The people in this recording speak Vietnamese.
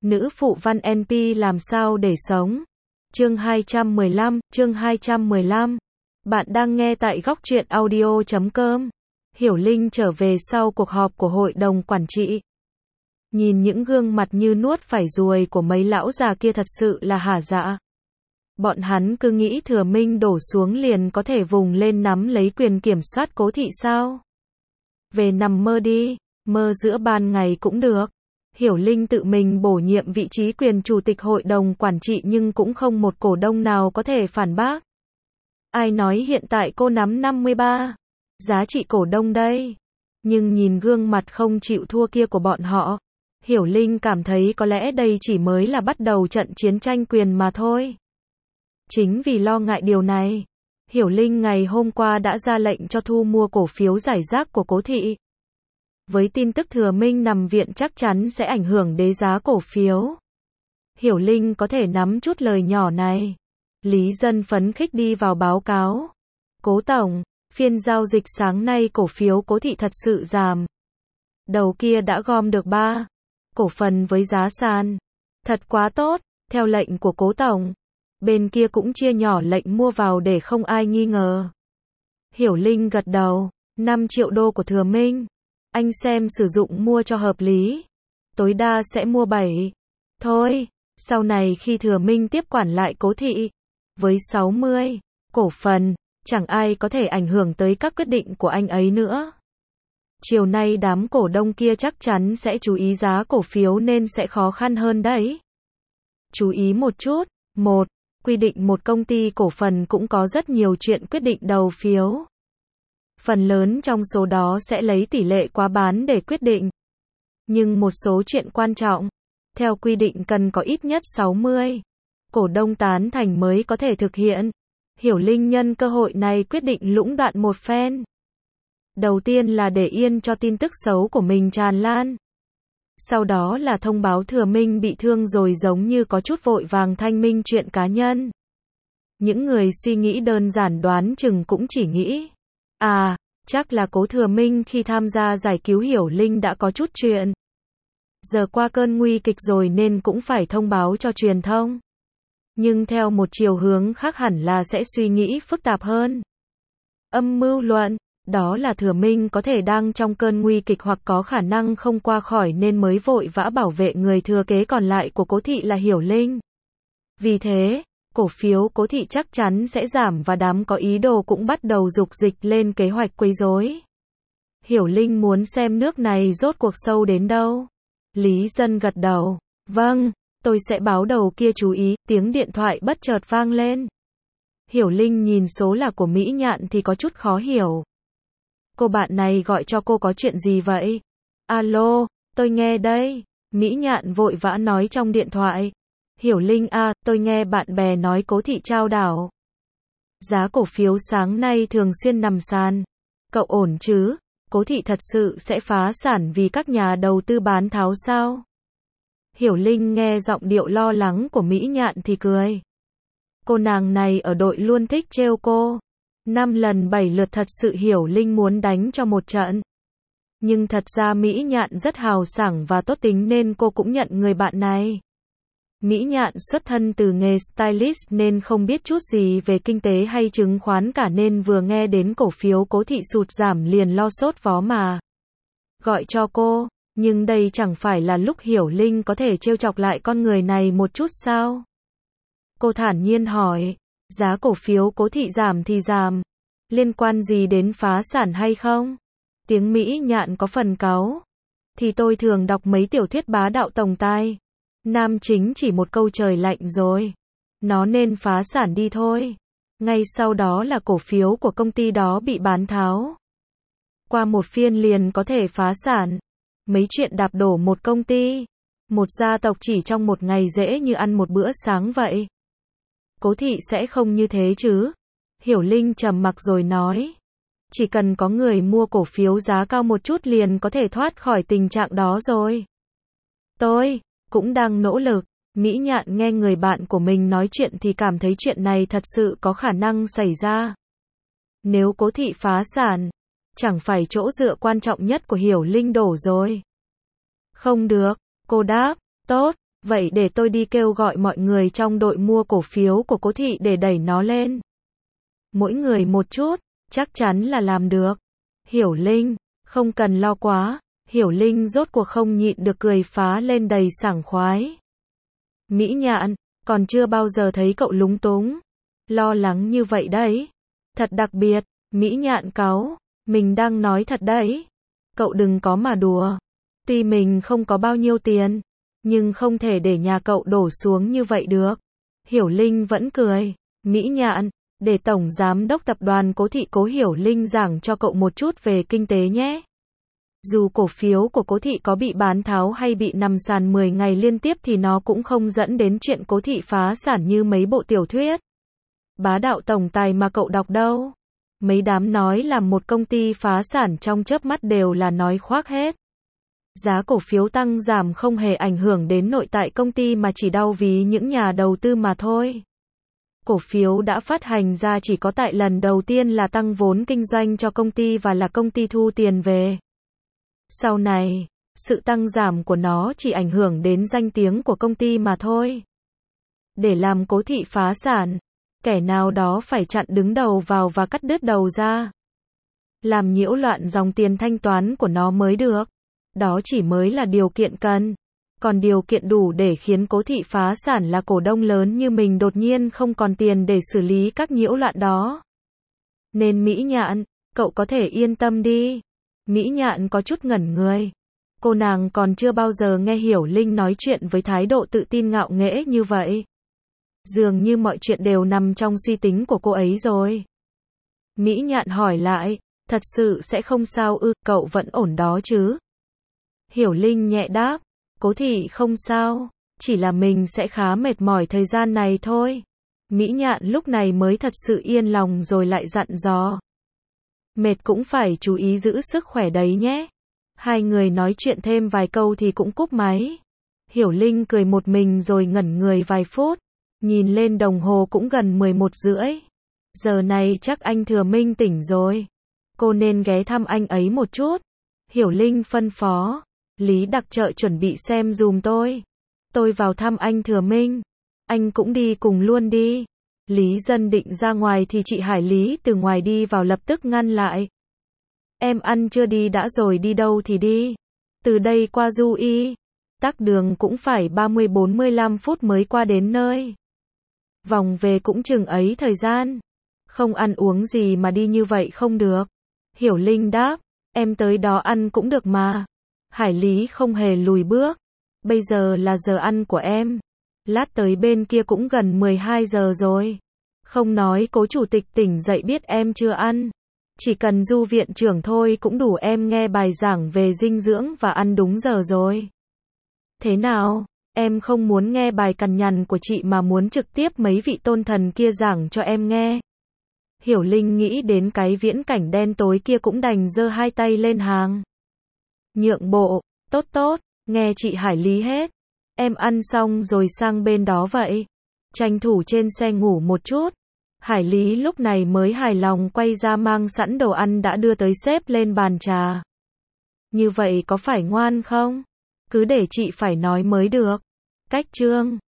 Nữ phụ văn NP làm sao để sống. Chương 215. Bạn đang nghe tại góc truyện audio.com. Hiểu Linh trở về sau cuộc họp của hội đồng quản trị. Nhìn những gương mặt như nuốt phải ruồi của mấy lão già kia thật sự là hả dạ. Bọn hắn cứ nghĩ Thừa Minh đổ xuống liền có thể vùng lên nắm lấy quyền kiểm soát Cố Thị sao? Về nằm mơ đi, mơ giữa ban ngày cũng được. Hiểu Linh tự mình bổ nhiệm vị trí quyền chủ tịch hội đồng quản trị nhưng cũng không một cổ đông nào có thể phản bác. Ai nói hiện tại cô nắm 53 giá trị cổ đông đây? Nhưng nhìn gương mặt không chịu thua kia của bọn họ, Hiểu Linh cảm thấy có lẽ đây chỉ mới là bắt đầu trận chiến tranh quyền mà thôi. Chính vì lo ngại điều này, Hiểu Linh ngày hôm qua đã ra lệnh cho thu mua cổ phiếu rải rác của Cố Thị. Với tin tức Thừa Minh nằm viện chắc chắn sẽ ảnh hưởng đến giá cổ phiếu. Hiểu Linh có thể nắm chút lời nhỏ này. Lý Dân phấn khích đi vào báo cáo. Cố Tổng, phiên giao dịch sáng nay cổ phiếu Cố Thị thật sự giảm. Đầu kia đã gom được 3 cổ phần với giá sàn. Thật quá tốt, theo lệnh của Cố Tổng. Bên kia cũng chia nhỏ lệnh mua vào để không ai nghi ngờ. Hiểu Linh gật đầu. 5 triệu đô của Thừa Minh. Anh xem sử dụng mua cho hợp lý. Tối đa sẽ mua 7. Thôi, sau này khi Thừa Minh tiếp quản lại Cố Thị, với 60 cổ phần, chẳng ai có thể ảnh hưởng tới các quyết định của anh ấy nữa. Chiều nay đám cổ đông kia chắc chắn sẽ chú ý giá cổ phiếu nên sẽ khó khăn hơn đấy. Chú ý một chút. 1. Quy định một công ty cổ phần cũng có rất nhiều chuyện quyết định đầu phiếu. Phần lớn trong số đó sẽ lấy tỷ lệ quá bán để quyết định. Nhưng một số chuyện quan trọng, theo quy định cần có ít nhất 60 cổ đông tán thành mới có thể thực hiện. Hiểu Linh nhân cơ hội này quyết định lũng đoạn một phen. Đầu tiên là để yên cho tin tức xấu của mình tràn lan. Sau đó là thông báo Thừa Minh bị thương rồi giống như có chút vội vàng thanh minh chuyện cá nhân. Những người suy nghĩ đơn giản đoán chừng cũng chỉ nghĩ, chắc là Cố Thừa Minh khi tham gia giải cứu Hiểu Linh đã có chút chuyện. Giờ qua cơn nguy kịch rồi nên cũng phải thông báo cho truyền thông. Nhưng theo một chiều hướng khác hẳn là sẽ suy nghĩ phức tạp hơn. Âm mưu luận, đó là Thừa Minh có thể đang trong cơn nguy kịch hoặc có khả năng không qua khỏi nên mới vội vã bảo vệ người thừa kế còn lại của Cố Thị là Hiểu Linh. Vì thế, cổ phiếu Cố Thị chắc chắn sẽ giảm và đám có ý đồ cũng bắt đầu dục dịch lên kế hoạch quấy rối. Hiểu Linh muốn xem nước này rốt cuộc sâu đến đâu. Lý Dân gật đầu. Vâng, tôi sẽ báo đầu kia chú ý. Tiếng điện thoại bất chợt vang lên. Hiểu Linh nhìn số là của Mỹ Nhạn thì có chút khó hiểu. Cô bạn này gọi cho cô có chuyện gì vậy? Alo, tôi nghe đây. Mỹ Nhạn vội vã nói trong điện thoại. Hiểu Linh tôi nghe bạn bè nói Cố Thị trao đảo. Giá cổ phiếu sáng nay thường xuyên nằm sàn. Cậu ổn chứ? Cố Thị thật sự sẽ phá sản vì các nhà đầu tư bán tháo sao? Hiểu Linh nghe giọng điệu lo lắng của Mỹ Nhạn thì cười. Cô nàng này ở đội luôn thích trêu cô. 5 lần 7 lượt thật sự Hiểu Linh muốn đánh cho một trận. Nhưng thật ra Mỹ Nhạn rất hào sảng và tốt tính nên cô cũng nhận người bạn này. Mỹ Nhạn xuất thân từ nghề stylist nên không biết chút gì về kinh tế hay chứng khoán cả nên vừa nghe đến cổ phiếu Cố Thị sụt giảm liền lo sốt vó mà gọi cho cô, nhưng đây chẳng phải là lúc Hiểu Linh có thể trêu chọc lại con người này một chút sao? Cô thản nhiên hỏi, giá cổ phiếu Cố Thị giảm thì giảm, liên quan gì đến phá sản hay không? Tiếng Mỹ Nhạn có phần cáu. Thì tôi thường đọc mấy tiểu thuyết bá đạo tổng tài. Nam chính chỉ một câu trời lạnh rồi. Nó nên phá sản đi thôi. Ngay sau đó là cổ phiếu của công ty đó bị bán tháo. Qua một phiên liền có thể phá sản. Mấy chuyện đạp đổ một công ty, một gia tộc chỉ trong một ngày dễ như ăn một bữa sáng vậy. Cố Thị sẽ không như thế chứ? Hiểu Linh trầm mặc rồi nói. Chỉ cần có người mua cổ phiếu giá cao một chút liền có thể thoát khỏi tình trạng đó rồi. Tôi cũng đang nỗ lực. Mỹ Nhạn nghe người bạn của mình nói chuyện thì cảm thấy chuyện này thật sự có khả năng xảy ra. Nếu Cố Thị phá sản, chẳng phải chỗ dựa quan trọng nhất của Hiểu Linh đổ rồi. Không được, cô đáp, tốt, Vậy để tôi đi kêu gọi mọi người trong đội mua cổ phiếu của Cố Thị để đẩy nó lên. Mỗi người một chút, chắc chắn là làm được. Hiểu Linh, không cần lo quá. Hiểu Linh rốt cuộc không nhịn được cười phá lên đầy sảng khoái. Mỹ Nhạn, còn chưa bao giờ thấy cậu lúng túng, lo lắng như vậy đấy. Thật đặc biệt, Mỹ Nhạn cáu, mình đang nói thật đấy. Cậu đừng có mà đùa. Tuy mình không có bao nhiêu tiền, nhưng không thể để nhà cậu đổ xuống như vậy được. Hiểu Linh vẫn cười. Mỹ Nhạn, để Tổng Giám đốc Tập đoàn Cố Thị Cố Hiểu Linh giảng cho cậu một chút về kinh tế nhé. Dù cổ phiếu của Cố Thị có bị bán tháo hay bị nằm sàn 10 ngày liên tiếp thì nó cũng không dẫn đến chuyện Cố Thị phá sản như mấy bộ tiểu thuyết bá đạo tổng tài mà cậu đọc đâu. Mấy đám nói làm một công ty phá sản trong chớp mắt đều là nói khoác hết. Giá cổ phiếu tăng giảm không hề ảnh hưởng đến nội tại công ty mà chỉ đau ví những nhà đầu tư mà thôi. Cổ phiếu đã phát hành ra chỉ có tại lần đầu tiên là tăng vốn kinh doanh cho công ty và là công ty thu tiền về. Sau này, sự tăng giảm của nó chỉ ảnh hưởng đến danh tiếng của công ty mà thôi. Để làm Cố Thị phá sản, kẻ nào đó phải chặn đứng đầu vào và cắt đứt đầu ra. Làm nhiễu loạn dòng tiền thanh toán của nó mới được. Đó chỉ mới là điều kiện cần. Còn điều kiện đủ để khiến Cố Thị phá sản là cổ đông lớn như mình đột nhiên không còn tiền để xử lý các nhiễu loạn đó. Nên Mỹ Nhạn, cậu có thể yên tâm đi. Mỹ Nhạn có chút ngẩn người. Cô nàng còn chưa bao giờ nghe Hiểu Linh nói chuyện với thái độ tự tin ngạo nghễ như vậy. Dường như mọi chuyện đều nằm trong suy tính của cô ấy rồi. Mỹ Nhạn hỏi lại, thật sự sẽ không sao ư, cậu vẫn ổn đó chứ? Hiểu Linh nhẹ đáp, Cố Thị không sao, chỉ là mình sẽ khá mệt mỏi thời gian này thôi. Mỹ Nhạn lúc này mới thật sự yên lòng rồi lại dặn dò. Mệt cũng phải chú ý giữ sức khỏe đấy nhé. Hai người nói chuyện thêm vài câu thì cũng cúp máy. Hiểu Linh cười một mình rồi ngẩn người vài phút. Nhìn lên đồng hồ cũng gần 11:30. Giờ này chắc anh Thừa Minh tỉnh rồi. Cô nên ghé thăm anh ấy một chút. Hiểu Linh phân phó. Lý Đặc Trợ chuẩn bị xem dùm tôi. Tôi vào thăm anh Thừa Minh. Anh cũng đi cùng luôn đi. Lý Dân định ra ngoài thì chị Hải Lý từ ngoài đi vào lập tức ngăn lại. Em ăn chưa đi đã rồi đi đâu thì đi. Từ đây qua Du Y, tắc đường cũng phải 30-45 phút mới qua đến nơi. Vòng về cũng chừng ấy thời gian. Không ăn uống gì mà đi như vậy không được. Hiểu Linh đáp, em tới đó ăn cũng được mà. Hải Lý không hề lùi bước. Bây giờ là giờ ăn của em. Lát tới bên kia cũng gần 12 giờ rồi. Không nói Cố chủ tịch tỉnh dậy biết em chưa ăn. Chỉ cần Du viện trưởng thôi cũng đủ em nghe bài giảng về dinh dưỡng và ăn đúng giờ rồi. Thế nào, em không muốn nghe bài cằn nhằn của chị mà muốn trực tiếp mấy vị tôn thần kia giảng cho em nghe. Hiểu Linh nghĩ đến cái viễn cảnh đen tối kia cũng đành giơ hai tay lên hàng. Nhượng bộ, tốt tốt, nghe chị Hải Lý hết. Em ăn xong rồi sang bên đó vậy. Tranh thủ trên xe ngủ một chút. Hải Lý lúc này mới hài lòng quay ra mang sẵn đồ ăn đã đưa tới xếp lên bàn trà. Như vậy có phải ngoan không? Cứ để chị phải nói mới được. Cách chương